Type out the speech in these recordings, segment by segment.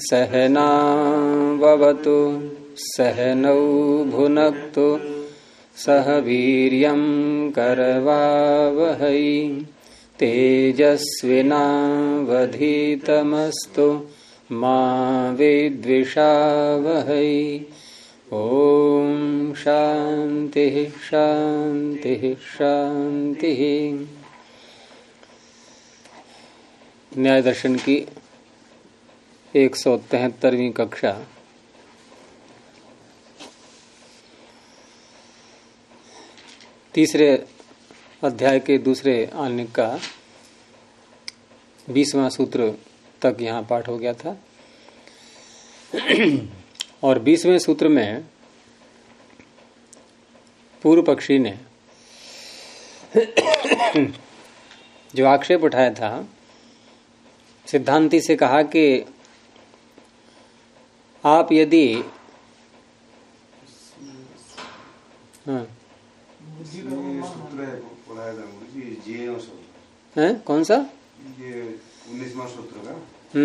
सहनाववतु सहनौ भुनक्तु सह वीर्यं करवावहै तेजस्विनावधीतमस्तु मा विद्विषावहै। ओम शांति शांति शांति। न्याय दर्शन की 173वीं कक्षा तीसरे अध्याय के दूसरे आनिक का 20वां सूत्र तक यहाँ पाठ हो गया था। और 20वें सूत्र में पूर्व पक्षी ने जो आक्षेप उठाया था, सिद्धांती से कहा कि आप यदि हैं कौन सा ये 19वां सूत्र का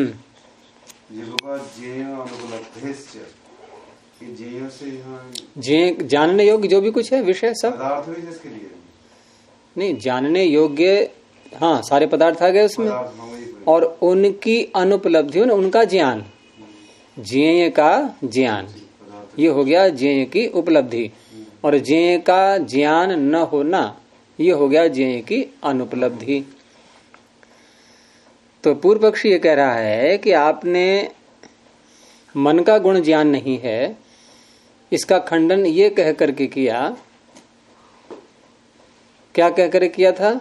जानने योग्य जो भी कुछ है विषय सब पदार्थ है जिसके लिए नहीं जानने योग्य, हाँ सारे पदार्थ आ गए उसमें। और उनकी अनुपलब्धि उनका ज्ञान, ज्ञेय का ज्ञान, ये हो गया ज्ञेय की उपलब्धि। और ज्ञेय का ज्ञान न होना ये हो गया ज्ञेय की अनुपलब्धि। तो पूर्व पक्षी ये कह रहा है कि आपने मन का गुण ज्ञान नहीं है, इसका खंडन ये कह करके किया। क्या कह कर किया था?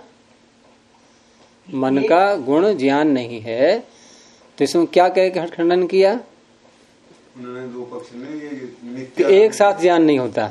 मन का गुण ज्ञान नहीं है, तो इसमें क्या कह कर खंडन किया? उन्होंने दो पक्ष में कि एक साथ ज्ञान नहीं होता।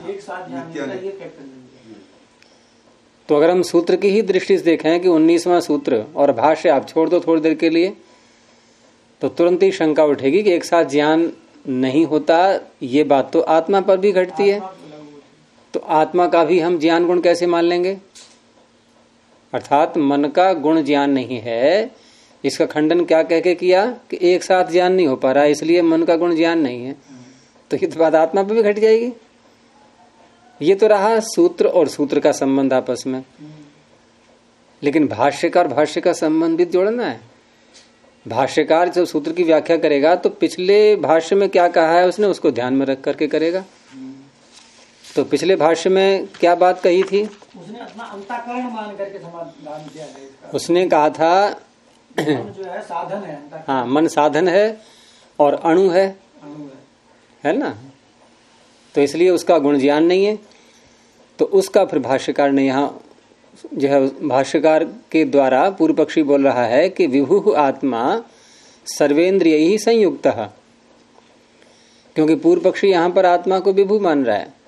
तो अगर हम सूत्र की ही दृष्टि से देखें कि 19वां सूत्र और भाष्य आप छोड़ दो थोड़ी देर के लिए, तो तुरंत ही शंका उठेगी कि एक साथ ज्ञान नहीं होता। ये बात तो आत्मा पर भी घटती है, तो आत्मा का भी हम ज्ञान गुण कैसे मान लेंगे? अर्थात मन का गुण ज्ञान नहीं है, इसका खंडन क्या कह के किया कि एक साथ ज्ञान नहीं हो पा रहा, इसलिए मन का गुण ज्ञान नहीं है। तो ये तो बात आत्मा पर भी घट जाएगी। ये तो रहा सूत्र और सूत्र का संबंध आपस में, लेकिन भाष्यकार भाष्य का संबंध भी जोड़ना है। भाष्यकार जब सूत्र की व्याख्या करेगा तो पिछले भाष्य में क्या कहा है उसने उसको ध्यान में रख करके करेगा। तो पिछले भाष्य में क्या बात कही थी? उसने अपना अंतःकरण मान करके समाधान दिया है इसका। उसने कहा था मन जो है साधन है, हाँ मन साधन है और अणु है ना, तो इसलिए उसका गुण ज्ञान नहीं है। तो उसका फिर भाष्यकार ने यहाँ जो है भाष्यकार के द्वारा पूर्व पक्षी बोल रहा है कि विभु आत्मा सर्वेन्द्रिय ही संयुक्त है, क्योंकि पूर्व पक्षी यहाँ पर आत्मा को विभु मान रहा है।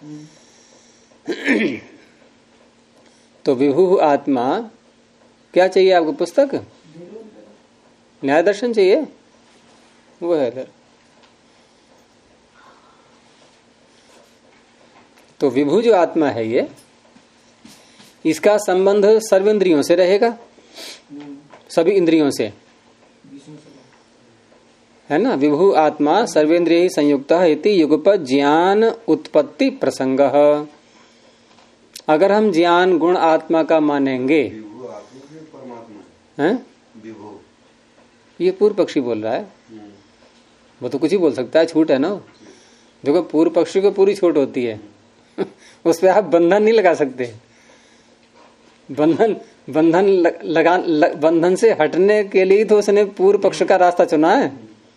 तो विभु आत्मा क्या चाहिए आपको? पुस्तक न्याय दर्शन चाहिए, वो है इधर। तो विभु जो आत्मा है ये, इसका संबंध सर्वेंद्रियों से रहेगा, सभी इंद्रियों से, है ना। विभु आत्मा सर्वेंद्रिय संयुक्त इति युगपत् ज्ञान उत्पत्ति प्रसंग। अगर हम ज्ञान गुण आत्मा का मानेंगे, हैं ये पूर्व पक्षी बोल रहा है, वो तो कुछ ही बोल सकता है, छूट है ना। देखो पूर्व पक्षी को पूरी छूट होती है उस पर आप बंधन नहीं लगा सकते। बंधन से हटने के लिए तो उसने पूर्व पक्ष का रास्ता चुना है।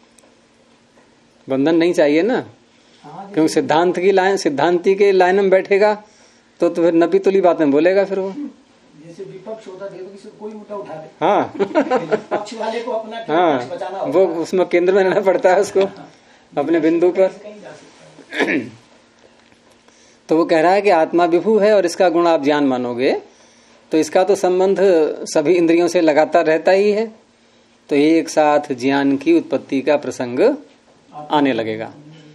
बंधन नहीं चाहिए ना, क्योंकि सिद्धांत की लाइन, सिद्धांति के लाइन में बैठेगा तो फिर नपी तुली बातें बोलेगा। फिर वो जैसे विपक्ष होता है तो किसी कोई मुद्दा उठा दे, हाँ पक्ष वाले को अपना हाँ बचाना वो उसमें केंद्र में रहना पड़ता है उसको अपने बिंदु पर। तो वो कह रहा है कि आत्मा विभु है और इसका गुण आप ज्ञान मानोगे तो इसका तो संबंध सभी इंद्रियों से लगातार रहता ही है, तो एक साथ ज्ञान की उत्पत्ति का प्रसंग आने लगेगा।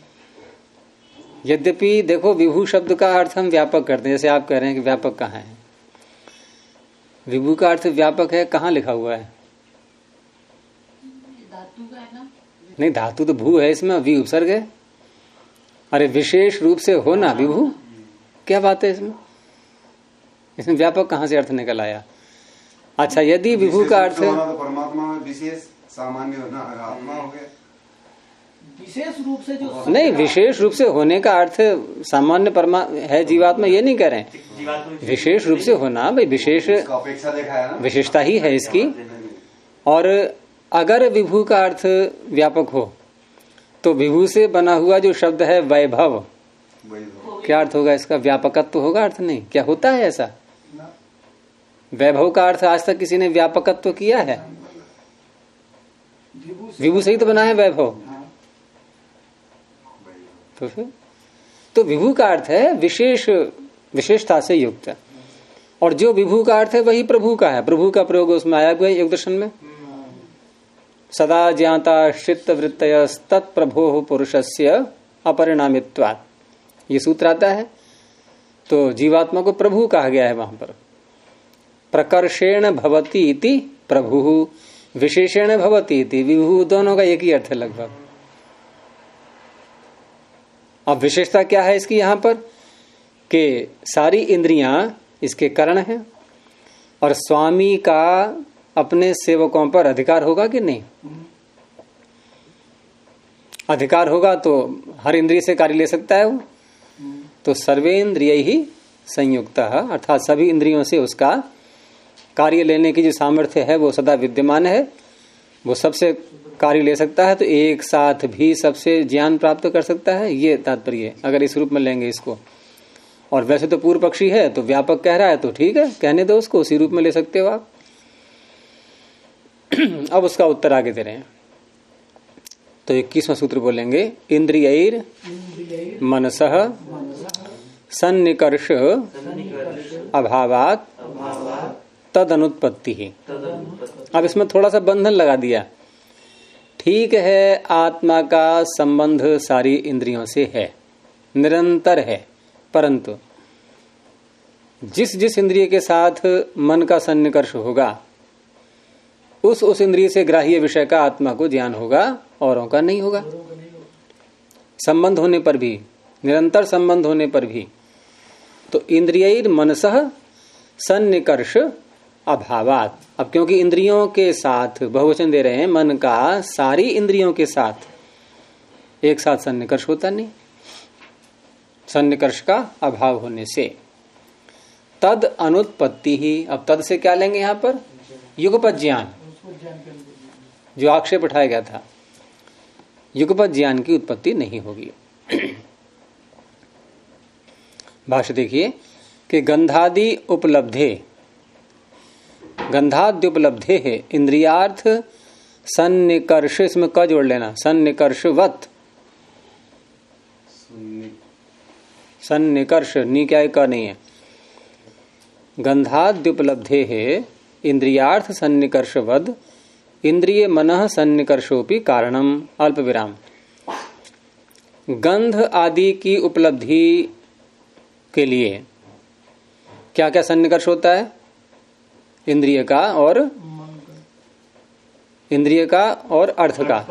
यद्यपि देखो विभु शब्द का अर्थ हम व्यापक करते हैं, जैसे आप कह रहे हैं कि व्यापक कहाँ है। विभु का अर्थ व्यापक है, कहाँ लिखा हुआ है? धातु का है ना, नहीं, धातु तो भू है, इसमें वी उपसर्ग है। अरे विशेष रूप से होना विभू, क्या बात है इसमें? इसमें व्यापक कहां से अर्थ निकल आया? अच्छा, यदि विभू का अर्थ तो परमात्मा में विशेष सामान्य होना आत्मा हो गया। विशेष रूप से जो नहीं, विशेष रूप से होने का अर्थ सामान्य परमा है जीवात्मा, ये नहीं कह रहे हैं। विशेष रूप से होना भाई विशेष अपेक्षा देखा है ना, विशेषता ही है इसकी। और अगर विभू का अर्थ व्यापक हो तो विभू से बना हुआ जो शब्द है वैभव, क्या अर्थ होगा इसका? व्यापकत्व तो होगा अर्थ? नहीं, क्या होता है ऐसा? वैभव का अर्थ आज तक किसी ने व्यापकत्व किया है? विभू से ही तो बना है वैभव। तो फिर तो विभू का अर्थ है विशेषता से युक्त, और जो विभू का अर्थ है वही प्रभु का है। प्रभु का प्रयोग उसमें आया हुआ है योग दर्शन में। सदा ज्ञाता चित्त वृत्तय तत्प्रभो पुरुषस्य अपरिणामित्वात्, ये सूत्र आता है। तो जीवात्मा को प्रभु कहा गया है वहां पर। प्रकर्षेण भवति इति प्रभु, विशेषेण भवति इति विभु, दोनों का एक ही अर्थ है लगभग। अब विशेषता क्या है इसकी यहां पर? कि सारी इंद्रियां इसके कारण हैं, और स्वामी का अपने सेवकों पर अधिकार होगा कि नहीं? अधिकार होगा तो हर इंद्रिय से कार्य ले सकता है वो। तो सर्वेंद्रिय ही संयुक्त, अर्थात सभी इंद्रियों से उसका कार्य लेने की जो सामर्थ्य है वो सदा विद्यमान है, वो सबसे कार्य ले सकता है। तो एक साथ भी सबसे ज्ञान प्राप्त कर सकता है, ये तात्पर्य अगर इस रूप में लेंगे इसको। और वैसे तो पूर्व पक्षी है तो व्यापक कह रहा है, तो ठीक है, कहने दो उसको, उसी रूप में ले सकते हो आप। अब उसका उत्तर आगे दे रहे हैं। तो 21वां सूत्र बोलेंगे, इंद्रियैर मनसः सन्निकर्ष अभावात तद अनुत्पत्ति ही। अब इसमें थोड़ा सा बंधन लगा दिया। ठीक है, आत्मा का संबंध सारी इंद्रियों से है, निरंतर है, परंतु जिस जिस इंद्रिय के साथ मन का सन्निकर्ष होगा उस इंद्रिय से ग्राह्य विषय का आत्मा को ज्ञान होगा, औरों का नहीं होगा। संबंध होने पर भी, निरंतर संबंध होने पर भी। तो इंद्रियैर मनसः सन्निकर्ष अभावात। अब क्योंकि इंद्रियों के साथ बहुवचन दे रहे हैं, मन का सारी इंद्रियों के साथ एक साथ सन्निकर्ष होता नहीं, सन्निकर्ष का अभाव होने से तद अनुत्पत्ति ही। अब तद से क्या लेंगे यहां पर? युगपत ज्ञान, जो आक्षेप उठाया गया था, युगपत ज्ञान की उत्पत्ति नहीं होगी। भाष्य देखिए कि गंधादि उपलब्धे, गंधाद्युपलब्धे है इंद्रियार्थ सन्निकर्ष, इसमें क जोड़ लेना, सन्निकर्षवत, सन्निकर्ष नी क्या है, का नहीं है। गंधाद्युपलब्धे है इंद्रियार्थ सन्निकर्षवद इंद्रिय मनः सन्निकर्षोपि कारणम अल्प विराम। गंध आदि की उपलब्धि के लिए क्या क्या सन्निकर्ष होता है? इंद्रिय का और अर्थ का।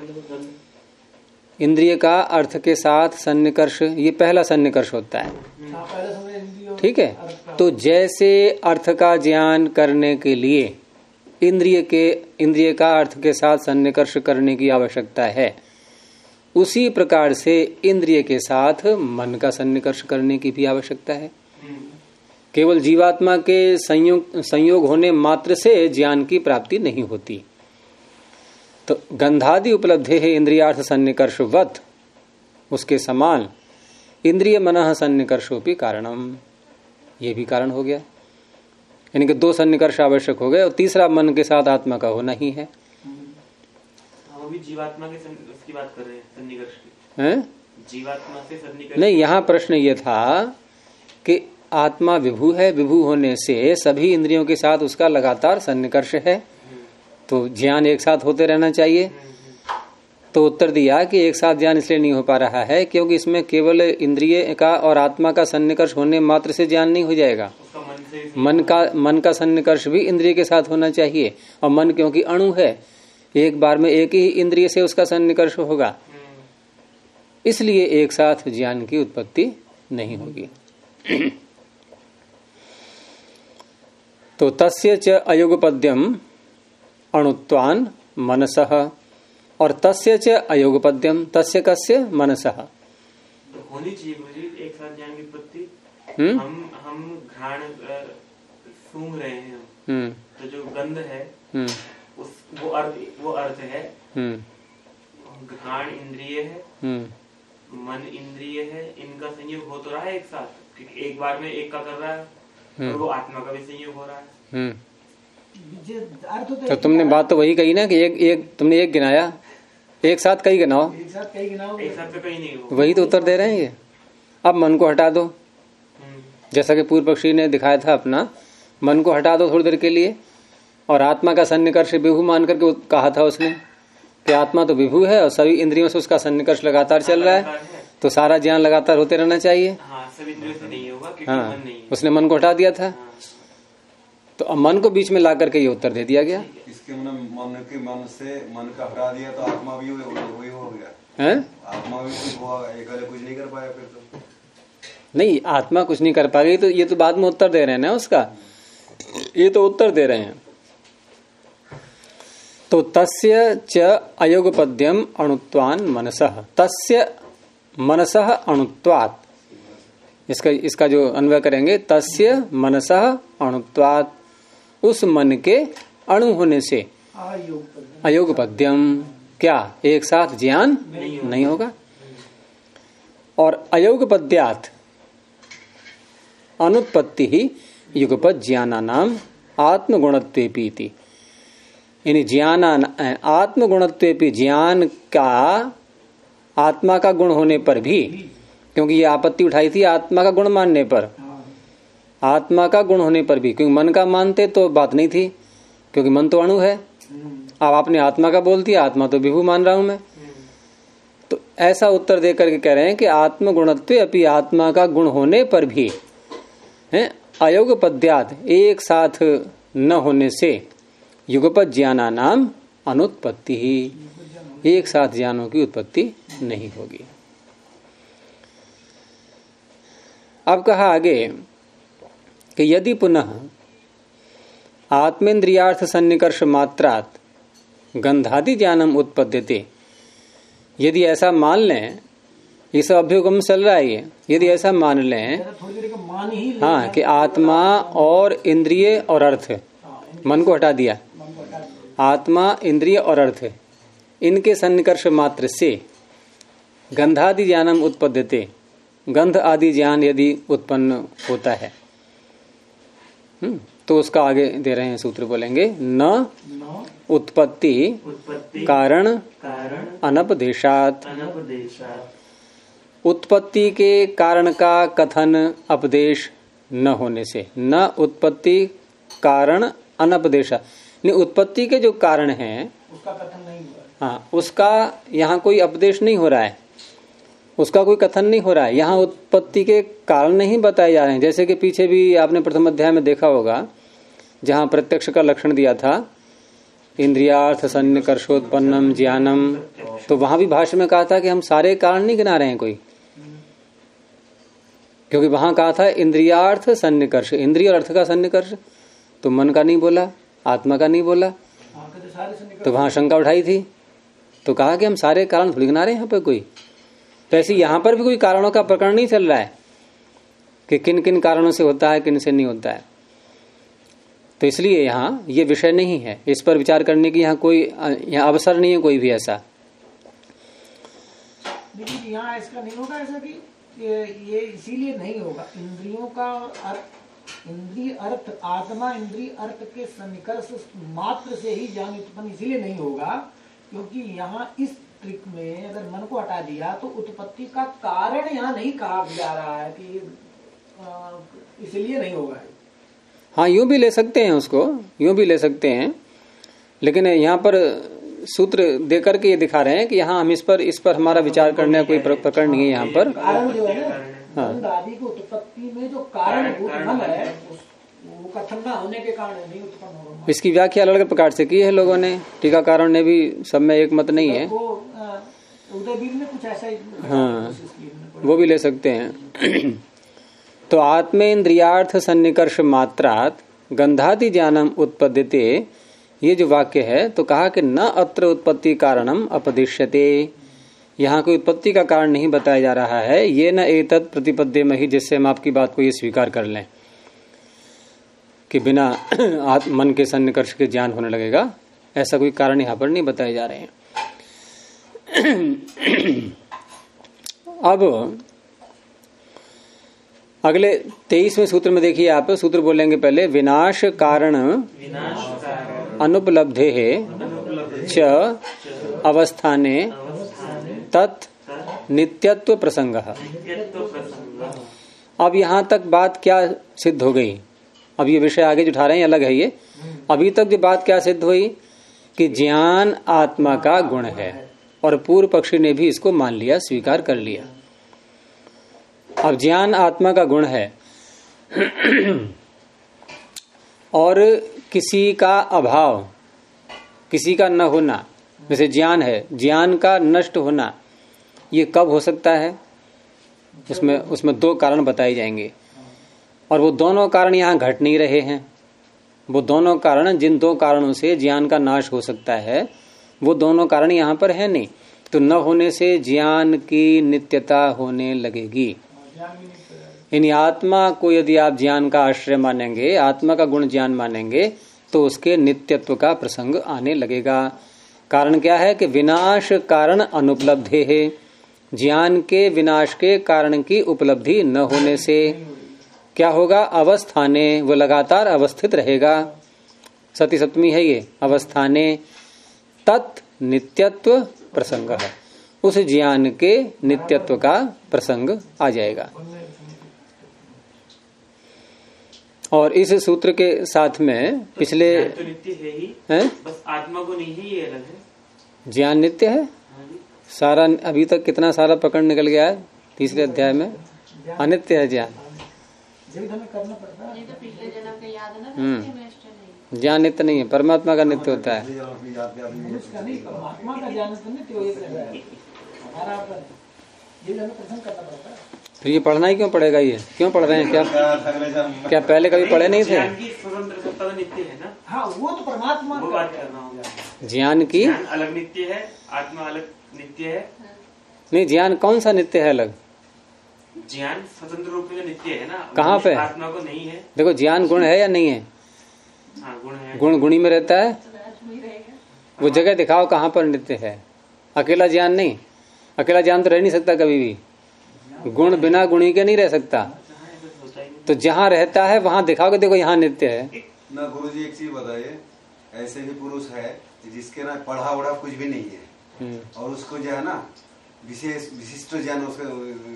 इंद्रिय का अर्थ के साथ सन्निकर्ष, ये पहला सन्निकर्ष होता है, ठीक है। तो जैसे अर्थ का ज्ञान करने के लिए इंद्रिय का अर्थ के साथ सन्निकर्ष करने की आवश्यकता है, उसी प्रकार से इंद्रिय के साथ मन का सन्निकर्ष करने की भी आवश्यकता है। केवल जीवात्मा के संयोग होने मात्र से ज्ञान की प्राप्ति नहीं होती। तो गंधादि उपलब्धे है इंद्रियार्थ सन्निकर्षवत, उसके समान इंद्रिय मनः सन्निकर्षोपि कारणम, ये भी कारण हो गया। यानी कि दो सन्निकर्ष आवश्यक हो गए, और तीसरा मन के साथ आत्मा का होना ही है। वो भी जीवात्मा के उसकी बात कर रहे हैं, सन्निकर्ष की। हैं? जीवात्मा से सन्निकर्ष नहीं, यहाँ प्रश्न ये था कि आत्मा विभू है, विभू होने से सभी इंद्रियों के साथ उसका लगातार सन्निकर्ष है, तो ज्ञान एक साथ होते रहना चाहिए। तो उत्तर दिया कि एक साथ ज्ञान इसलिए नहीं हो पा रहा है क्योंकि इसमें केवल इंद्रिय का और आत्मा का सन्निकर्ष होने मात्र से ज्ञान नहीं हो जाएगा। मन का सन्निकर्ष भी इंद्रिय के साथ होना चाहिए, और मन क्योंकि अणु है, एक बार में एक ही इंद्रिय से उसका सन्निकर्ष होगा, इसलिए एक साथ ज्ञान की उत्पत्ति नहीं होगी। तो तस्य च अयोगपद्यम अणुत्वान मनसः, और तस्य च अयोगपद्यम, तस्य कस्य मनसः, तो होनी चाहिए मुझे एक साथ ज्ञान की उत्पत्ति। हम घ्राण सूंघ रहे हैं, तो जो गंध है वो अर्थ है, घ्राण इंद्रिय है, मन इंद्रिय है, इनका संयोग हो तो रहा है एक साथ, क्योंकि एक बार में एक का कर रहा है, और वो आत्मा का भी संयोग हो रहा है। तो तुमने बात तो वही कही ना कि एक तुमने एक गिनाया, एक साथ कई गिनाओ, एक साथ कई गिनाओ, एक साथ तो कहीं नहीं हो। वही तो उत्तर दे रहे हैं ये। अब मन को हटा दो, जैसा कि पूर्व पक्षी ने दिखाया था अपना, मन को हटा दो थोड़ी देर के लिए, और आत्मा का सन्निकर्ष विभु मान करके कहा था उसने कि आत्मा तो विभु है और सभी इंद्रियों से उसका सन्निकर्ष लगातार चल रहा है, तो सारा ज्ञान लगातार होते रहना चाहिए। हाँ, सब इंद्रियों से नहीं होगा क्योंकि हाँ, मन नहीं है। उसने मन को हटा दिया था। तो अब मन को बीच में ला करके ये उत्तर दे दिया गया। इसके मन से मन का हटा दिया तो आत्मा भी वही हो गया है? आत्मा भी कुछ नहीं कर पाया फिर तो। नहीं, आत्मा कुछ नहीं कर पाएगी, तो ये तो बाद में उत्तर दे रहे हैं ना उसका, ये तो उत्तर दे रहे हैं। तो तस्य च अयोगपद्यम अणुत्वान मनसः, तस्य मनसः अणुत्वात्, इसका जो अन्वय करेंगे, तस्य मनसः अणुत्वात्, उस मन के अणु होने से अयोगपद्यम, क्या एक साथ ज्ञान नहीं होगा। और अयोगपद्यात् अनुत्पत्ति ही युगपद ज्ञानानाम आत्मगुणत्वेपि, यानी आत्मगुणत्वेपि, ज्ञान का आत्मा का गुण होने पर भी, क्योंकि ये आपत्ति उठाई थी आत्मा का गुण मानने पर, आत्मा का गुण होने पर भी, क्योंकि मन का मानते तो बात नहीं थी, क्योंकि मन तो अणु है। अब आपने आत्मा का बोल दिया, आत्मा तो विभु मान रहा हूं मैं, तो ऐसा उत्तर दे करके कह रहे हैं कि आत्मगुणत्वे अपि, आत्मा का गुण होने पर भी है अयोगपद्यात्, एक साथ न होने से युगपद ज्ञानानाम अनुत्पत्ति ही, एक साथ ज्ञानों की उत्पत्ति नहीं होगी। अब कहा आगे कि यदि पुनः आत्मेन्द्रियार्थ सन्निकर्ष मात्रात् गंधादि ज्ञानम उत्पद्यते, यदि ऐसा मान लें, ये सब अभ्युगम चल रहा है, यदि ऐसा मान लें हाँ कि आत्मा और इंद्रिय और अर्थ, मन को हटा दिया, आत्मा इंद्रिय और अर्थ इनके सन्निकर्ष मात्र से गंधादि ज्ञानम उत्पद्यते, गंध आदि ज्ञान यदि उत्पन्न होता है, तो उसका आगे दे रहे हैं सूत्र, बोलेंगे न उत्पत्ति कारण अनपदेशात, उत्पत्ति के कारण का कथन अपदेश न होने से, न उत्पत्ति कारण अनपदेशा, उत्पत्ति के जो कारण हैं उसका कथन नहीं हुआ, हाँ, उसका यहाँ कोई उपदेश नहीं हो रहा है, उसका कोई कथन नहीं हो रहा है, यहाँ उत्पत्ति के कारण नहीं बताए जा रहे हैं। जैसे कि पीछे भी आपने प्रथम अध्याय में देखा होगा, जहाँ प्रत्यक्ष का लक्षण दिया था, इंद्रियार्थ सन्निकर्षोत्पन्नम ज्ञानम, तो वहां भी भाष्य में कहा था कि हम सारे कारण नहीं गिना रहे हैं कोई, क्योंकि वहां कहा था इंद्रियार्थ सन्निकर्ष, इंद्रिय और अर्थ का सन्निकर्ष, तो मन का नहीं बोला, आत्मा का नहीं बोला, तो वहां शंका उठाई थी, तो कहा कि हम सारे कारण थोड़ी गिना रहे हैं यहाँ पे कोई। तो ऐसे यहाँ पर भी कोई कारणों का प्रकरण नहीं चल रहा है कि किन किन कारणों से होता है, किन से नहीं होता है। तो इसलिए यहाँ ये विषय नहीं है, इस पर विचार करने की यहाँ कोई यहाँ अवसर नहीं है कोई भी ऐसा। लेकिन यहाँ इसका नहीं होगा ऐसा कि ये इसीलिए नहीं होगा, इंद्रियों का अर्थ, इंद्रिय अर्थ, आत्मा इंद्रिय अर्थ के सन्निकर्ष मात्र से ही ज्ञान उत्पन्न इसीलिए नहीं होगा क्योंकि यहाँ इस ट्रिक में अगर मन को हटा दिया तो उत्पत्ति का कारण यहाँ नहीं कहा जा रहा है कि इसलिए नहीं होगा। हाँ, यूं भी ले सकते हैं उसको, यूं भी ले सकते हैं, लेकिन यहाँ पर सूत्र देकर के ये दिखा रहे हैं कि यहाँ हम इस पर हमारा विचार करने का कोई प्रकरण नहीं है यहाँ पर। कारण जो है ना, आदि की उत्पत्ति में जो कारण मन है, वो कथन न होने के कारण नहीं उत्पन्न होगा। इसकी व्याख्या अलग अलग प्रकार से की है लोगों ने, टीकाकारों ने भी, सब में एक मत नहीं है। वो उदयवीर में कुछ ऐसा ही, हाँ, वो भी ले सकते हैं। तो आत्मेन्द्रियार्थ सन्निकर्ष मात्रात गंधादि ज्ञानम उत्पद्यते, ये जो वाक्य है तो कहा कि न अत्र उत्पत्ति कारणम अपदिश्यते, यहाँ कोई उत्पत्ति का कारण नहीं बताया जा रहा है। ये न एतत् प्रतिपद्येमहि, जिससे हम आपकी बात को ये स्वीकार कर लें कि बिना मन के सन्निकर्ष के ज्ञान होने लगेगा, ऐसा कोई कारण यहाँ पर नहीं बताए जा रहे हैं। अब अगले 23वें सूत्र में देखिए आप, सूत्र बोलेंगे पहले, विनाश कारण अनुपलब्धे च अवस्थाने तत् नित्यत्व प्रसंग। अब यहां तक बात क्या सिद्ध हो गई? अब ये विषय आगे जो उठा रहे हैं अलग है ये। अभी तक जो बात क्या सिद्ध हुई कि ज्ञान आत्मा का गुण है, और पूर्व पक्षी ने भी इसको मान लिया, स्वीकार कर लिया। अब ज्ञान आत्मा का गुण है और किसी का अभाव, किसी का न होना, जैसे ज्ञान है, ज्ञान का नष्ट होना, ये कब हो सकता है? उसमें दो कारण बताए जाएंगे, और वो दोनों कारण यहाँ घट नहीं रहे हैं। वो दोनों कारण, जिन दो कारणों से ज्ञान का नाश हो सकता है, वो दोनों कारण यहाँ पर है नहीं। तो न होने से ज्ञान की नित्यता होने लगेगी। यानी आत्मा को यदि आप ज्ञान का आश्रय मानेंगे, आत्मा का गुण ज्ञान मानेंगे, तो उसके नित्यत्व का प्रसंग आने लगेगा। कारण क्या है कि विनाश कारण अनुपलब्धे है, ज्ञान के विनाश के कारण की उपलब्धि न होने से क्या होगा? अवस्थाने, वो लगातार अवस्थित रहेगा। सती सप्तमी है ये, अवस्थाने तत् नित्यत्व प्रसंग है, उस ज्ञान के नित्यत्व का प्रसंग आ जाएगा। और इस सूत्र के साथ में पिछले तो नित्य है ही है? बस आत्मा को नहीं है, ये अलग है। ज्ञान नित्य है सारा। अभी तक कितना सारा पकड़ निकल गया है तीसरे अध्याय में, अनित्य है ज्ञान। करना पड़ता है। ज्ञान नित्य नहीं है, परमात्मा का नित्य होता है। उसका नहीं, परमात्मा का ज्ञान तो नित्य हो रहा है, हमारा हमें प्रसन्न करना पड़ता है। फिर ये पढ़ना ही क्यों पड़ेगा? ये क्यों पढ़ रहे हैं? क्या पहले कभी पढ़े नहीं थे? ज्ञान की स्वतंत्र सत्ता तो नित्य है ना। हाँ, वो तो परमात्मा वो बात करना होगा। ज्ञान की ज्ञान अलग नित्य है, आत्मा अलग नित्य है। नहीं, ज्ञान कौन सा नित्य है अलग? ज्ञान स्वतंत्र रूप में नित्य है ना। कहाँ पे? आत्मा को नहीं है। देखो, ज्ञान गुण है या नहीं है? हाँ, गुण है। गुण गुणी में रहता है। वो जगह दिखाओ कहाँ पर नित्य है। अकेला ज्ञान नहीं, अकेला ज्ञान तो रह नहीं सकता कभी भी। गुण बिना गुणी के नहीं रह सकता। तो जहाँ रहता है वहां दिखाओ कि देखो यहाँ नित्य है ना। गुरुजी एक चीज बताइए, ऐसे भी पुरुष है जिसके ना पढ़ा उड़ा कुछ भी नहीं है, और उसको जो है ना विशेष विशिष्ट ज्ञान उसके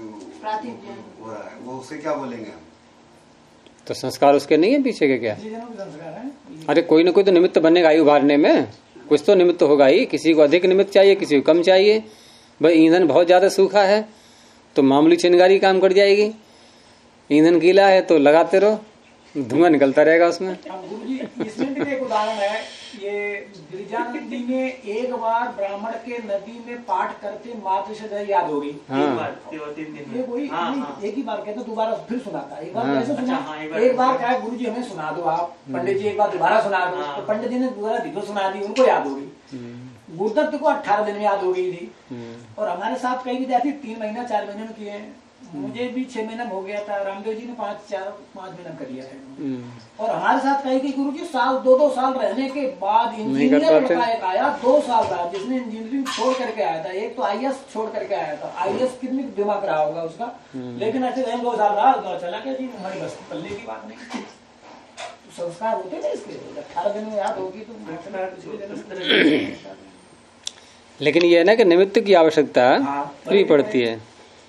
हो रहा है, वो उसे क्या बोलेंगे हम? तो संस्कार उसके नहीं है पीछे के क्या? अरे कोई ना कोई तो निमित्त बनेगा ही उभारने में, कुछ तो निमित्त होगा ही। किसी को अधिक निमित्त चाहिए, किसी को कम चाहिए। भाई ईंधन बहुत ज्यादा सूखा है तो मामूली चिंगारी काम कर जाएगी। ईंधन गीला है तो लगाते रहो, धुआं निकलता रहेगा उसमें। गुरुजी, इसमें भी एक उदाहरण है। ये गिरिजा नदी में एक बार ब्राह्मण के नदी में पाठ करते मात्र से याद होगी। ये कोई एक ही बार कहते, दोबारा फिर सुनाता। एक बार कैसे सुना? एक बार क्या गुरुजी हमें सुना दो आप, पंडित जी एक बार दोबारा सुना दो। तो पंडित जी ने दोबारा दिखो सुना दी, उनको याद होगी। गुरुदत्त को 18 दिन में याद हो गई थी। और हमारे साथ कई विद्यार्थी 3 महीना 4 महीने में किए हैं। मुझे भी 6 महीना हो गया था। रामदेव जी ने 5 महीना कर लिया है। और हमारे साथ कई गुरुजी साल 2-2 साल रहने के बाद इंजीनियर लड़का एक आया, 2 साल रहा, जिसने इंजीनियरिंग छोड़ करके आया था। एक तो IAS छोड़ करके आया था। IAS कितनी दिमाग रहा होगा उसका, लेकिन ऐसे 2 साल रहा, चला क्या जी हमारी बस पल्ले की बात नहीं। तो संस्कार होते थे इसके, 18 दिन में याद होगी तो। लेकिन ये है ना कि निमित्त की आवश्यकता भी पड़ती है।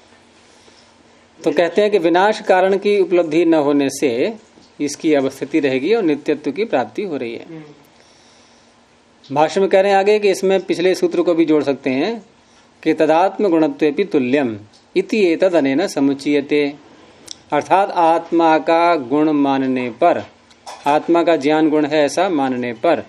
तो कहते हैं कि विनाश कारण की उपलब्धि न होने से इसकी अवस्थिति रहेगी और नित्यत्व की प्राप्ति हो रही है। भाष्य में कह रहे हैं आगे कि इसमें पिछले सूत्र को भी जोड़ सकते हैं कि तदात्म गुणत्वेपि तुल्यम इति एतद् अनेन समुच्यते, अर्थात आत्मा का गुण मानने पर आत्मा का ज्ञान गुण है ऐसा मानने पर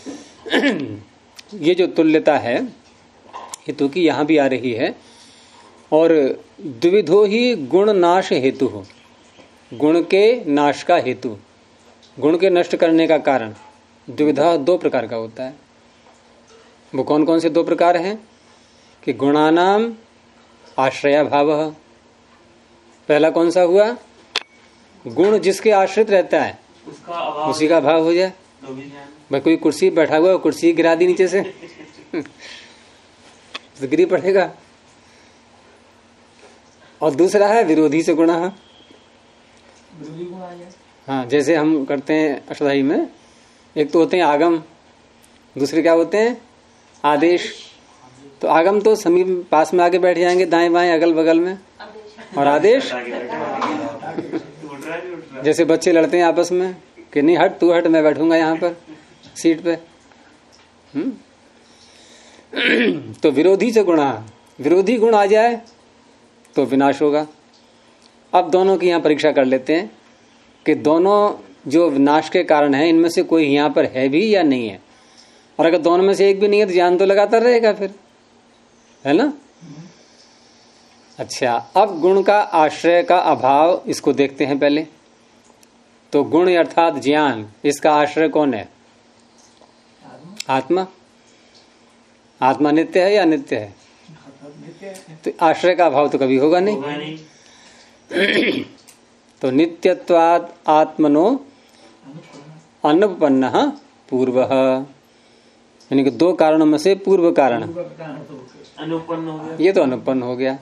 ये जो तुल्यता है हेतु की यहां भी आ रही है। और द्विविधो ही गुण नाश हेतु हो, गुण के नाश का हेतु, गुण के नष्ट करने का कारण द्विविधा दो प्रकार का होता है। वो कौन कौन से दो प्रकार हैं कि गुणानाम आश्रया भाव। पहला कौन सा हुआ, गुण जिसके आश्रित रहता है उसका अभाव, उसी का भाव हो जाए। भाई कोई कुर्सी बैठा हुआ है, कुर्सी गिरा दी नीचे से तो गिरी पड़ेगा। और दूसरा है विरोधी से गुण। हाँ, जैसे हम करते हैं अष्टाध्यायी में, एक तो होते हैं आगम, दूसरे क्या होते हैं आदेश। तो आगम तो समीप पास में आके बैठ जाएंगे, दाएं बाएं अगल बगल में, और आदेश जैसे बच्चे लड़ते हैं आपस में कि नहीं हट तू हट, मैं बैठूंगा यहाँ पर सीट पे। तो विरोधी से गुण, विरोधी गुण आ जाए तो विनाश होगा। अब दोनों की यहाँ परीक्षा कर लेते हैं कि दोनों जो विनाश के कारण है इनमें से कोई यहाँ पर है भी या नहीं है। और अगर दोनों में से एक भी नहीं है तो ज्ञान तो लगातार रहेगा फिर, है ना। अच्छा, अब गुण का आश्रय का अभाव इसको देखते हैं पहले। तो गुण अर्थात ज्ञान, इसका आश्रय कौन है, आत्मा। आत्मा नित्य है या अनित्य है, तो आश्रय का अभाव तो कभी होगा नहीं। तो नित्यत्वाद आत्मनो अनुपन्न पूर्व, यानी कि दो कारणों में से पूर्व कारण अनुपन्न हो गया, ये तो अनुपन्न हो गया।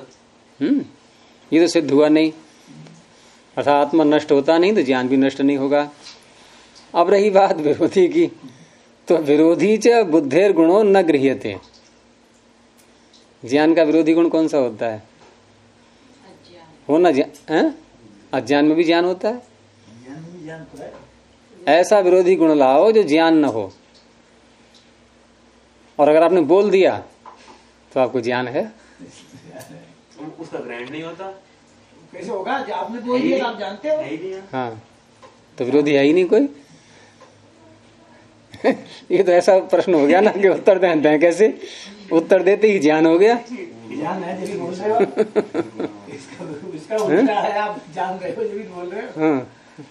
ये तो सिद्ध हुआ नहीं, अर्थात आत्मा नष्ट होता नहीं तो ज्ञान भी नष्ट नहीं होगा। अब रही बात विरोधी की, तो विरोधी च बुद्धेर गुणों न गृह्यते। ज्ञान का विरोधी गुण कौन सा होता है, होना अज्ञान में भी ज्ञान होता है। ऐसा विरोधी गुण लाओ जो ज्ञान न हो, और अगर आपने बोल दिया तो आपको ज्ञान है, उसका ग्रहण नहीं होता। कैसे होगा, जो आपने बोल दिया तो आप जानते हो। हाँ, तो विरोधी है ही नहीं कोई। ये तो ऐसा प्रश्न हो गया ना कि उत्तर देते हैं कैसे, उत्तर देते ही ज्ञान हो गया। ज्ञान है जब भी बोल रहे हो, इसका उल्टा है, आप जान रहे हो जब भी बोल रहे हो। हाँ,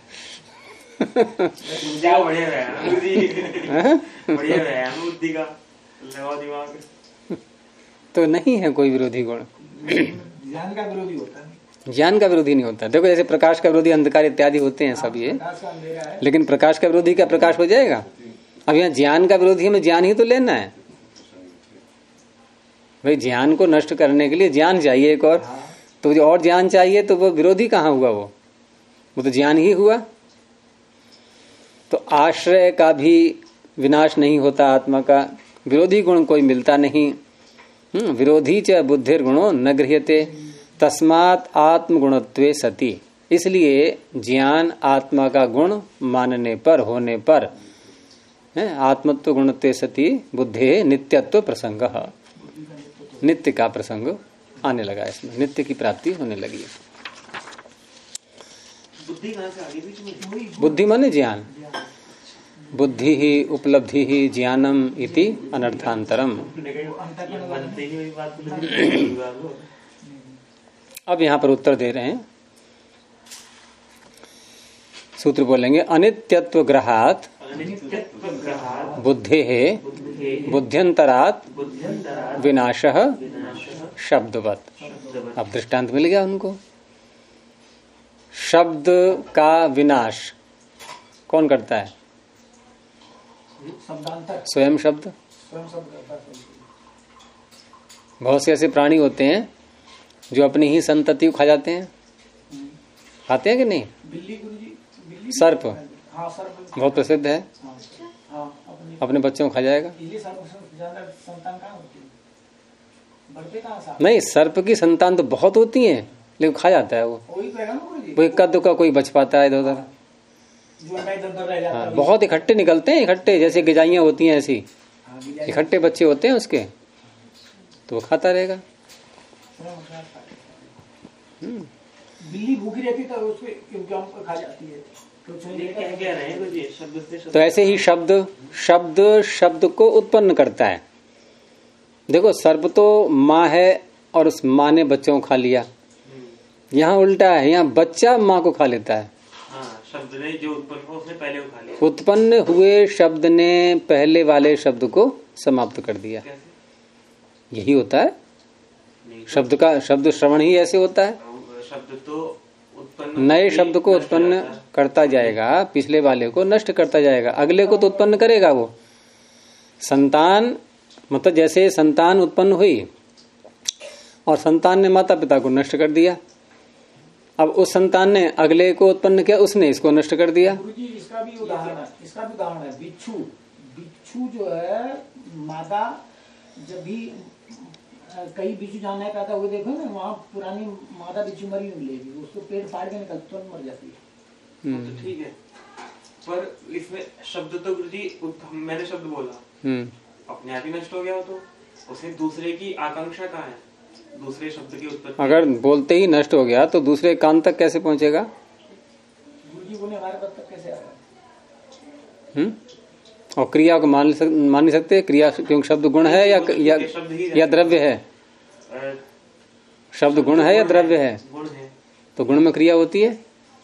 बढ़िया है बुद्धि का, लगाओ दिमाग। तो नहीं है कोई विरोधी गुण, ज्ञान का विरोधी होता है, ज्ञान का विरोधी नहीं होता। देखो जैसे प्रकाश का विरोधी अंधकार इत्यादि होते हैं सब ये, लेकिन प्रकाश का विरोधी क्या प्रकाश हो जाएगा। अब यहाँ ज्ञान का विरोधी हमें ज्ञान ही तो लेना है भाई। ज्ञान को नष्ट करने के लिए ज्ञान चाहिए एक तो जो और ज्ञान चाहिए, तो वो विरोधी कहाँ हुआ, वो तो ज्ञान ही हुआ। तो आश्रय का भी विनाश नहीं होता आत्मा का, विरोधी गुण कोई मिलता नहीं। विरोधी च बुद्धिर गुणों न गृह्यते तस्मात् आत्मगुणत्वे सति। इसलिए ज्ञान आत्मा का गुण मानने पर, होने पर, आत्मत्व गुणत्वे सति बुद्धे नित्यत्व प्रसंग, नित्य का प्रसंग आने लगा, इसमें नित्य की प्राप्ति होने लगी है। बुद्धि कहाँ से आगे भी, बुद्धि माने ज्ञान, बुद्धि ही उपलब्धि ही ज्ञानम इति अनर्थांतरम। अब यहाँ पर उत्तर दे रहे हैं, सूत्र बोलेंगे अनित्यत्व ग्रहात बुद्धे बुद्ध्यंतरात विनाशः शब्दवत। अब दृष्टांत मिल गया उनको। शब्द का विनाश कौन करता है, स्वयं शब्द। बहुत से ऐसे प्राणी होते हैं जो अपनी ही संतति को खा जाते हैं, खाते हैं कि नहीं। बिल्ली गुरुजी, सर्प, हाँ, सर्प बहुत प्रसिद्ध है, अपने बच्चों को खा जाएगा। संतान कहाँ होती है, बढ़ते कहाँ साथ? नहीं, सर्प की संतान तो बहुत होती है, लेकिन खा जाता है वो इक्का दुक्का कोई बच पाता है इधर उधर। हाँ, बहुत इकट्ठे निकलते हैं, इकट्ठे जैसे गिजाइयां होती हैं ऐसी इकट्ठे बच्चे होते हैं उसके, तो वो खाता रहेगा। बिल्ली भूखी रहती तो उसको खा जाती है। तो ऐसे ही शब्द को उत्पन्न करता है। देखो सर्प तो माँ है और उस माँ ने बच्चों को खा लिया, यहाँ उल्टा है, यहाँ बच्चा माँ को खा लेता है। शब्द ने जो उत्पन्न हुआ उसने पहले खा लिया। उत्पन्न हुए शब्द ने पहले वाले शब्द को समाप्त कर दिया। यही होता है शब्द श्रवण ही ऐसे होता है। शब्द तो नए शब्द को उत्पन्न करता जाएगा, पिछले वाले को नष्ट करता जाएगा, अगले को तो उत्पन्न करेगा वो। संतान मतलब जैसे संतान उत्पन्न हुई और संतान ने माता पिता को नष्ट कर दिया, अब उस संतान ने अगले को उत्पन्न किया, उसने इसको नष्ट कर दिया। गुरुजी इसका भी उदाहरण है बिच्छू जो है मादा जब भी कई बिच्छू जानने का था वो देखो ना, वहाँ पुरानी मादा बिच्छू मरी मिलेगी, उसको पेट फाड़ के निकल तुरंत मर जाती है। तो ठीक है, पर इसमें शब्द तो गुरुजी मैंने शब्द बोला अपने आप ही नष्ट हो गया, तो उसे दूसरे की आकांक्षा कहाँ है? दूसरे शब्द की उत्पत्ति अगर बोलते ही नष्ट हो गया तो दूसरे कान तक कैसे पहुंचेगा? गुरुजी बोले हमारे पद तक कैसे आएगा? और क्रिया को मान नहीं सकते? क्रिया क्योंकि शब्द गुण है या द्रव्य है? शब्द गुण है या द्रव्य है? गुण है। तो गुण में क्रिया होती है?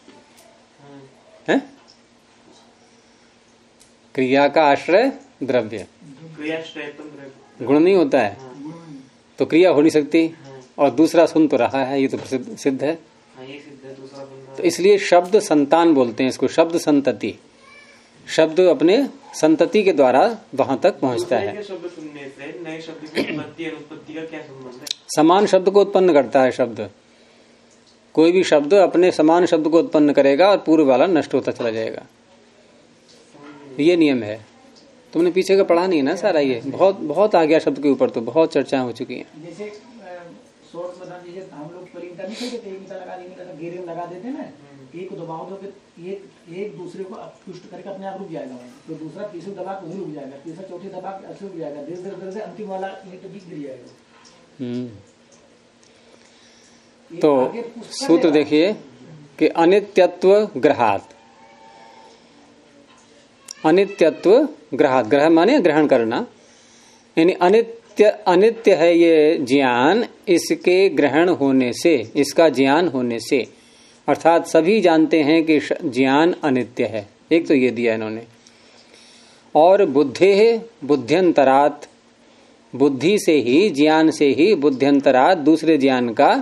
क्रिया का आश्रय द्रव्य, गुण नहीं होता है, तो क्रिया हो नहीं सकती। और दूसरा सुन तो रहा है, ये तो सिद्ध है। तो इसलिए शब्द संतान बोलते हैं इसको, शब्द संतति। शब्द अपने संतति के द्वारा वहां तक पहुंचता है। शब्द सुनने से नए शब्द की उत्पत्ति और उत्पत्ति का क्या संबंध है? समान शब्द को उत्पन्न करता है शब्द। कोई भी शब्द अपने समान शब्द को उत्पन्न करेगा और पूर्व वाला नष्ट होता चला जाएगा। ये नियम है। तुमने पीछे का पढ़ा नहीं है ना सारा, ये बहुत आ गया शब्द के ऊपर, तो बहुत चर्चाएं हो चुकी हैं। जैसे शॉर्ट में जैसे हम लोग परिंदा नहीं कहते, एक लगा घेरे में लगा देते ना, एक दबाव दो कि एक दूसरे को पुष्ट करके अपने आप रुक जाएगा, तो दूसरा तीसरी दबा के रुक जाएगा, तीसरा चौथी दबा के ऐसे रुक जाएगा, धीरे से अंतिम वाला ईंट भी गिर जाएगा। तो सूत्र देखिए कि अनित्यत्व ग्रहात, अनित्यत्व ग्रहात, ग्रह माने ग्रहण करना, यानी अनित्य है ये ज्ञान, इसके ग्रहण होने से, इसका ज्ञान होने से, अर्थात सभी जानते हैं कि ज्ञान अनित्य है। एक तो ये दिया इन्होंने। और बुद्धे बुद्ध्यंतरात, बुद्धि से ही, ज्ञान से ही, बुद्ध्यंतरात दूसरे ज्ञान का,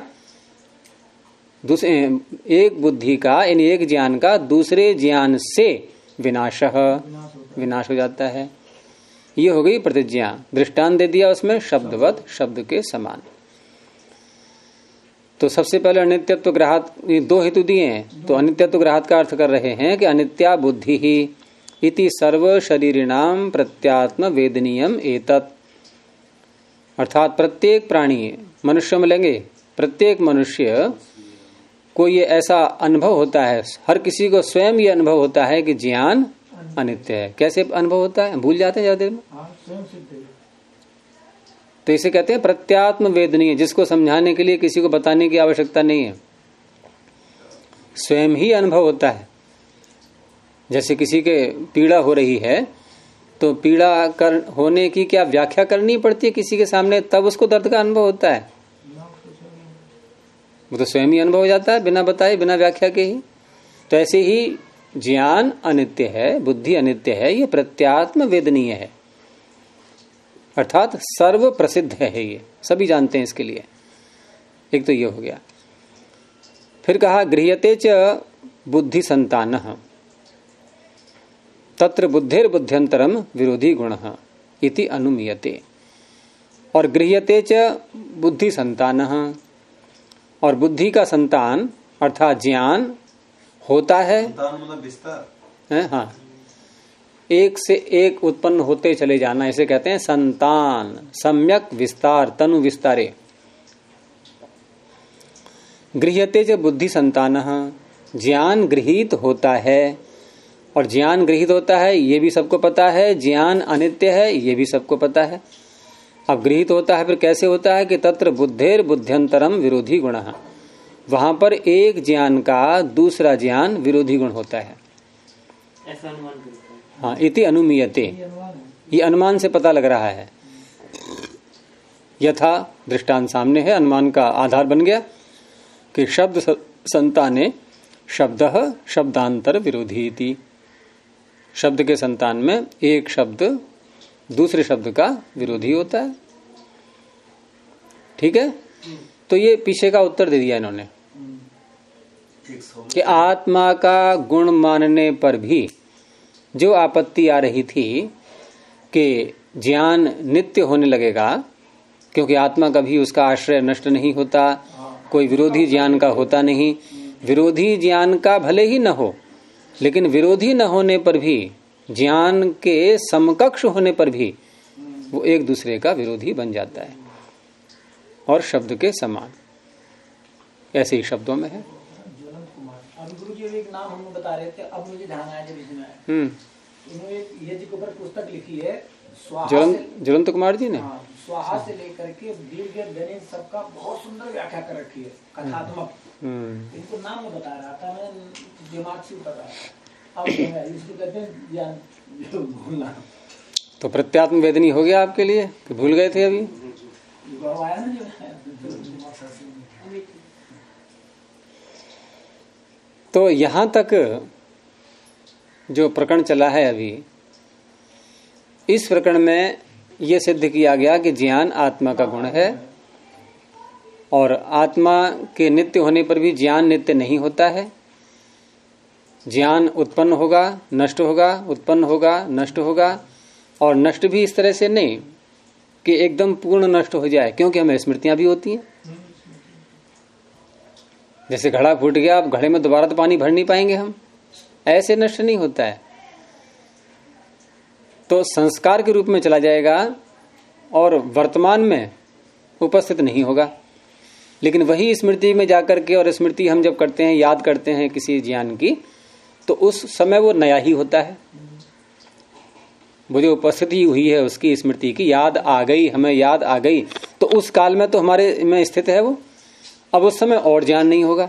एक बुद्धि का, इन एक ज्ञान का दूसरे ज्ञान से विनाश हो जाता है। ये हो गई प्रतिज्ञा। दृष्टांत दे दिया उसमें शब्दवत, शब्द के समान। तो सबसे पहले अनित्यत्व ग्रहात, दो हेतु दिए हैं। तो अनित्यत्व ग्रहात का अर्थ कर रहे हैं कि अनित्या बुद्धि ही इति सर्व शरीरिणाम प्रत्यात्म वेदनीयम एतत्, अर्थात प्रत्येक प्राणी, मनुष्य में लेंगे, प्रत्येक मनुष्य को ये ऐसा अनुभव होता है, हर किसी को स्वयं ये अनुभव होता है कि ज्ञान अनित्य है। कैसे अनुभव होता है? भूल जाते हैं ज्यादा देर में। तो इसे कहते हैं प्रत्यात्म वेदनीय, जिसको समझाने के लिए किसी को बताने की आवश्यकता नहीं है, स्वयं ही अनुभव होता है। जैसे किसी के पीड़ा हो रही है तो पीड़ा होने की क्या व्याख्या करनी पड़ती है किसी के सामने, तब उसको दर्द का अनुभव होता है। वो तो स्वयं ही अनुभव हो जाता है बिना बताए, बिना व्याख्या के ही। तो ऐसे ही ज्ञान अनित्य है, बुद्धि अनित्य है, ये प्रत्यात्म वेदनीय है, अर्थात सर्व प्रसिद्ध है, ये सभी जानते हैं इसके लिए। एक तो ये हो गया। फिर कहा गृह्यते च बुद्धि संतानः तत्र बुद्धिर बुद्ध्यंतरम विरोधी गुणः इति अनुमीयते। और गृह्यते च बुद्धि संतानः, और बुद्धि का संतान अर्थात ज्ञान होता है। संतान मतलब विस्तार। हाँ, एक से एक उत्पन्न होते चले जाना, इसे कहते हैं संतान। सम्यक विस्तार, तनु विस्तारे। गृह्यते च बुद्धि संतानः, ज्ञान गृहीत होता है, और ज्ञान गृहीत होता है ये भी सबको पता है, ज्ञान अनित्य है ये भी सबको पता है। अब गृहीत होता है फिर कैसे होता है कि तत्र बुद्धेर बुद्ध्यंतरम विरोधी गुणः, वहां पर एक ज्ञान का दूसरा ज्ञान विरोधी गुण होता है। ऐसा अनुमान करता है। हाँ, इति अनुमीयते, ये अनुमान से पता लग रहा है। यथा दृष्टांत सामने है, अनुमान का आधार बन गया कि शब्द संताने शब्दः शब्दांतर विरोधी इति। शब्द के संतान में एक शब्द दूसरे शब्द का विरोधी होता है। ठीक है, तो ये पीछे का उत्तर दे दिया इन्होंने कि आत्मा का गुण मानने पर भी जो आपत्ति आ रही थी कि ज्ञान नित्य होने लगेगा, क्योंकि आत्मा कभी उसका आश्रय नष्ट नहीं होता, कोई विरोधी ज्ञान का होता नहीं। विरोधी ज्ञान का भले ही न हो, लेकिन विरोधी न होने पर भी, ज्ञान के समकक्ष होने पर भी वो एक दूसरे का विरोधी बन जाता है और शब्द के समान। ऐसे ही शब्दों में है। अब गुरु जी एक नाम हम बता रहे थे, अब मुझे ध्यान आया जब इसमें उन्होंने एक यज्ञ के ऊपर पुस्तक लिखी है, ज्वलंत कुमार जी ने। स्वाहा से लेकर के दीर्घ गणित सबका बहुत सुंदर व्याख्या कर रखी है, कथात्मक। इनको नाम में बता रहा था, मैं दिमाग से उतर रहा था। अब इसको कहते हैं ज्ञान भूलना। तो प्रत्यात्म वेदनी हो गया आपके लिए कि भूल गए थे अभी? आया ना जो तो यहां तक जो प्रकरण चला है अभी, इस प्रकरण में यह सिद्ध किया गया कि ज्ञान आत्मा का गुण है और आत्मा के नित्य होने पर भी ज्ञान नित्य नहीं होता है। ज्ञान उत्पन्न होगा, नष्ट होगा, उत्पन्न होगा, नष्ट होगा, और नष्ट भी इस तरह से नहीं कि एकदम पूर्ण नष्ट हो जाए, क्योंकि हमें स्मृतियां भी होती हैं। जैसे घड़ा फूट गया, अब घड़े में दोबारा तो पानी भर नहीं पाएंगे हम, ऐसे नष्ट नहीं होता है। तो संस्कार के रूप में चला जाएगा और वर्तमान में उपस्थित नहीं होगा। लेकिन वही स्मृति में जाकर के, और स्मृति हम जब करते हैं, याद करते हैं किसी ज्ञान की, तो उस समय वो नया ही होता है। वो जो उपस्थिति हुई है उसकी स्मृति की याद आ गई, हमें याद आ गई, तो उस काल में तो हमारे में स्थित है वो। अब उस समय और ज्ञान नहीं होगा,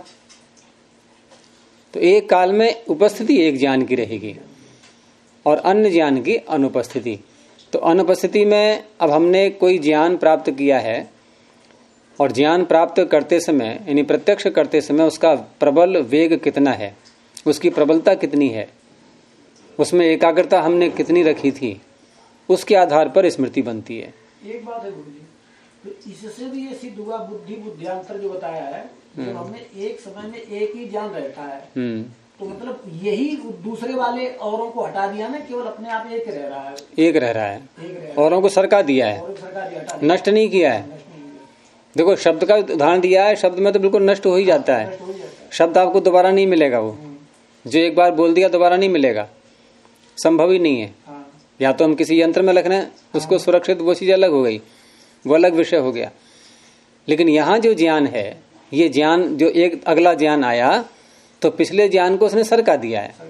तो एक काल में उपस्थिति एक ज्ञान की रहेगी और अन्य ज्ञान की अनुपस्थिति। तो अनुपस्थिति में अब हमने कोई ज्ञान प्राप्त किया है, और ज्ञान प्राप्त करते समय यानी प्रत्यक्ष करते समय उसका प्रबल वेग कितना है, उसकी प्रबलता कितनी है, उसमें एकाग्रता हमने कितनी रखी थी, उसके आधार पर स्मृति बनती है। एक बात है गुरु जी, तो इससे भी ये सिद्ध हुआ बुद्धि बुद्धियांतर जो बताया है, जब हमने एक समय में एक ही ज्ञान रहता है, तो मतलब यही दूसरे वाले औरों को हटा दिया ना, केवल अपने आप एक रह रहा है, एक रह रहा है, औरों को सरका दिया है, नष्ट नहीं किया है। देखो शब्द का उदाहरण दिया है, शब्द में तो बिल्कुल नष्ट हो ही जाता है। शब्द आपको दोबारा नहीं मिलेगा, वो जो एक बार बोल दिया दोबारा नहीं मिलेगा, संभव ही नहीं है। या तो हम किसी यंत्र में लिख रहे हैं, उसको सुरक्षित, वो चीज अलग हो गई, वो अलग विषय हो गया। लेकिन यहाँ जो ज्ञान है, ये ज्ञान जो एक अगला ज्ञान आया, तो पिछले ज्ञान को उसने सरका दिया है,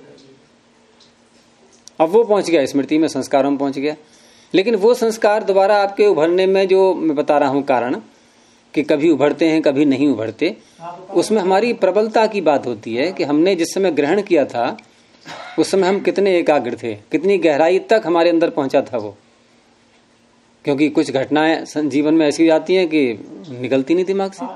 अब वो पहुंच गया स्मृति में, संस्कारों में पहुंच गया। लेकिन वो संस्कार दोबारा आपके उभरने में, जो मैं बता रहा हूं कारण कि कभी उभरते हैं कभी नहीं उभरते, उसमें हमारी प्रबलता की बात होती है कि हमने जिस समय ग्रहण किया था उस समय हम कितने एकाग्र थे, कितनी गहराई तक हमारे अंदर पहुंचा था वो। क्योंकि कुछ घटनाएं जीवन में ऐसी जाती हैं कि निकलती नहीं दिमाग से।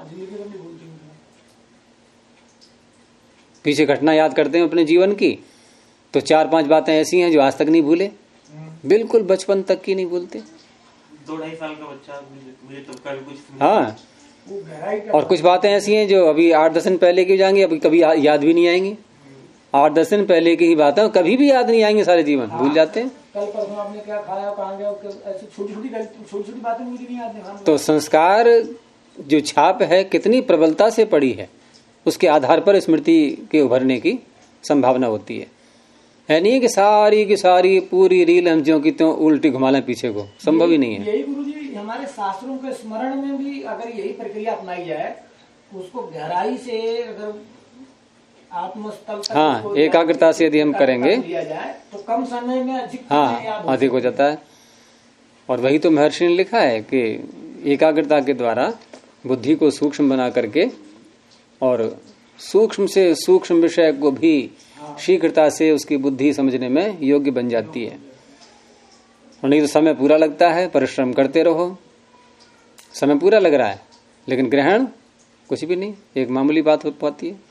पीछे घटना याद करते हैं अपने जीवन की, तो 4-5 बातें ऐसी हैं जो आज तक नहीं भूले, बिल्कुल बचपन तक की नहीं भूलते। 2-2.5 साल का बच्चा मुझे तो कभी कुछ, हाँ, और कुछ बातें ऐसी हैं जो अभी 8-10 दिन पहले की जाएंगी, अभी कभी याद भी नहीं आएंगी। 8-10 दिन पहले की ही बातें कभी भी याद नहीं आएंगी, सारे जीवन भूल जाते हैं। कल परसों आपने क्या खाया, कहाँ गया, ऐसी छोटी-छोटी बातें मुझे नहीं याद। तो संस्कार जो छाप है कितनी प्रबलता से पड़ी है, उसके आधार पर स्मृति के उभरने की संभावना होती है नहीं कि सारी की सारी पूरी रील हम जो की त्यों उल्टी घुमा लें पीछे को, संभव ही नहीं है। यही गुरु जी हमारे शास्त्रों के स्मरण में भी अगर यही प्रक्रिया अपनाई जाए, उसको गहराई से अगर आत्मस्थल तक, हाँ, एकाग्रता से यदि हम करेंगे जाए, तो कम समय में अधिक, हाँ, अधिक हो जाता है। और वही तो महर्षि ने लिखा है कि एकाग्रता के द्वारा बुद्धि को सूक्ष्म बना करके और सूक्ष्म से सूक्ष्म विषय को भी शीघ्रता से उसकी बुद्धि समझने में योग्य बन जाती है। और नहीं तो समय पूरा लगता है, परिश्रम करते रहो, समय पूरा लग रहा है लेकिन ग्रहण कुछ भी नहीं, एक मामूली बात हो पाती है।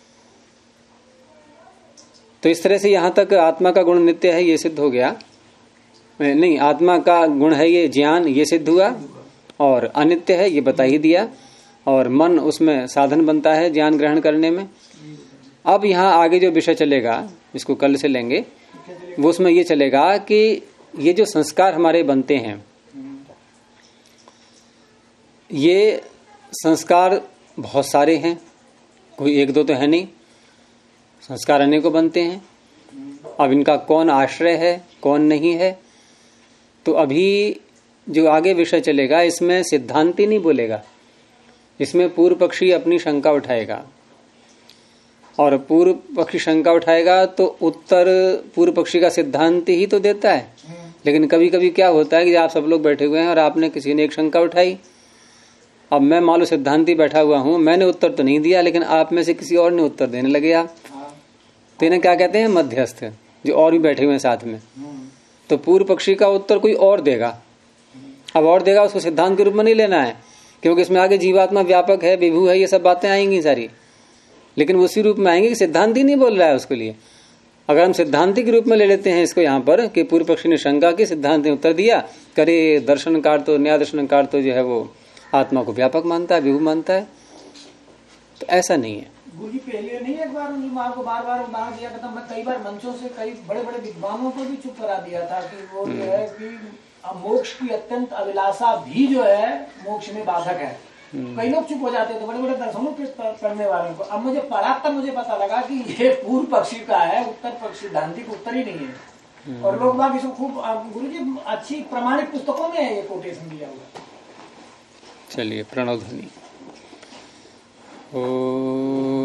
तो इस तरह से यहां तक आत्मा का गुण नित्य है ये सिद्ध हो गया, नहीं आत्मा का गुण है ये ज्ञान, ये सिद्ध हुआ, और अनित्य है ये बता ही दिया, और मन उसमें साधन बनता है ज्ञान ग्रहण करने में। अब यहाँ आगे जो विषय चलेगा, इसको कल से लेंगे, वो उसमें ये चलेगा कि ये जो संस्कार हमारे बनते हैं, ये संस्कार बहुत सारे हैं, कोई एक दो तो है नहीं, संस्कार अनेकों बनते हैं। अब इनका कौन आश्रय है कौन नहीं है, तो अभी जो आगे विषय चलेगा इसमें सिद्धांती नहीं बोलेगा, इसमें पूर्व पक्षी अपनी शंका उठाएगा, और पूर्व पक्षी शंका उठाएगा तो उत्तर पूर्व पक्षी का सिद्धांत ही तो देता है। लेकिन कभी कभी क्या होता है कि आप सब लोग बैठे हुए हैं और आपने किसी ने एक शंका उठाई, अब मैं मान लो सिद्धांती बैठा हुआ हूं, मैंने उत्तर तो नहीं दिया लेकिन आप में से किसी और ने उत्तर देने लगे आप, तो इन्हें क्या कहते हैं, मध्यस्थ, जो और भी बैठे हुए हैं साथ में। तो पूर्व पक्षी का उत्तर कोई और देगा, अब और देगा, उसको सिद्धांत के रूप में नहीं लेना है, क्योंकि इसमें आगे जीवात्मा व्यापक है, विभू है, ये सब बातें आएंगी सारी, लेकिन उसी रूप में आएंगे कि सिद्धांती नहीं बोल रहा है उसके लिए। अगर हम सिद्धांति के रूप में ले लेते हैं इसको यहाँ पर कि पूर्व पक्षी ने शंका की, सिद्धांत ने उत्तर दिया, करे दर्शनकार तो न्याय दर्शनकार तो जो है वो आत्मा को व्यापक मानता है, विभू मानता है, तो ऐसा नहीं है। गुरु जी पहले नहीं एक बार उनकी माँ को बार बार उदाहरण दिया था, मैं कई बार मंचों से कई बड़े बड़े विद्वानों को भी चुप करा दिया था कि वो जो है कि मोक्ष की अत्यंत अभिलाषा भी जो है मोक्ष में बाधक है। कई लोग चुप हो जाते थे, बड़े बड़े दर्शनों के पढ़ने वालों को। अब मुझे पढ़ा तब मुझे पता लगा कि ये पूर्व पक्षी का है, उत्तर पक्षी सिद्धांतिक उत्तर ही नहीं है। और लोग बाग इसको खूब, गुरु जी अच्छी प्रमाणिक पुस्तकों में है ये कोटेशन दिया हुआ। चलिए प्रणव ध्वनि। ओ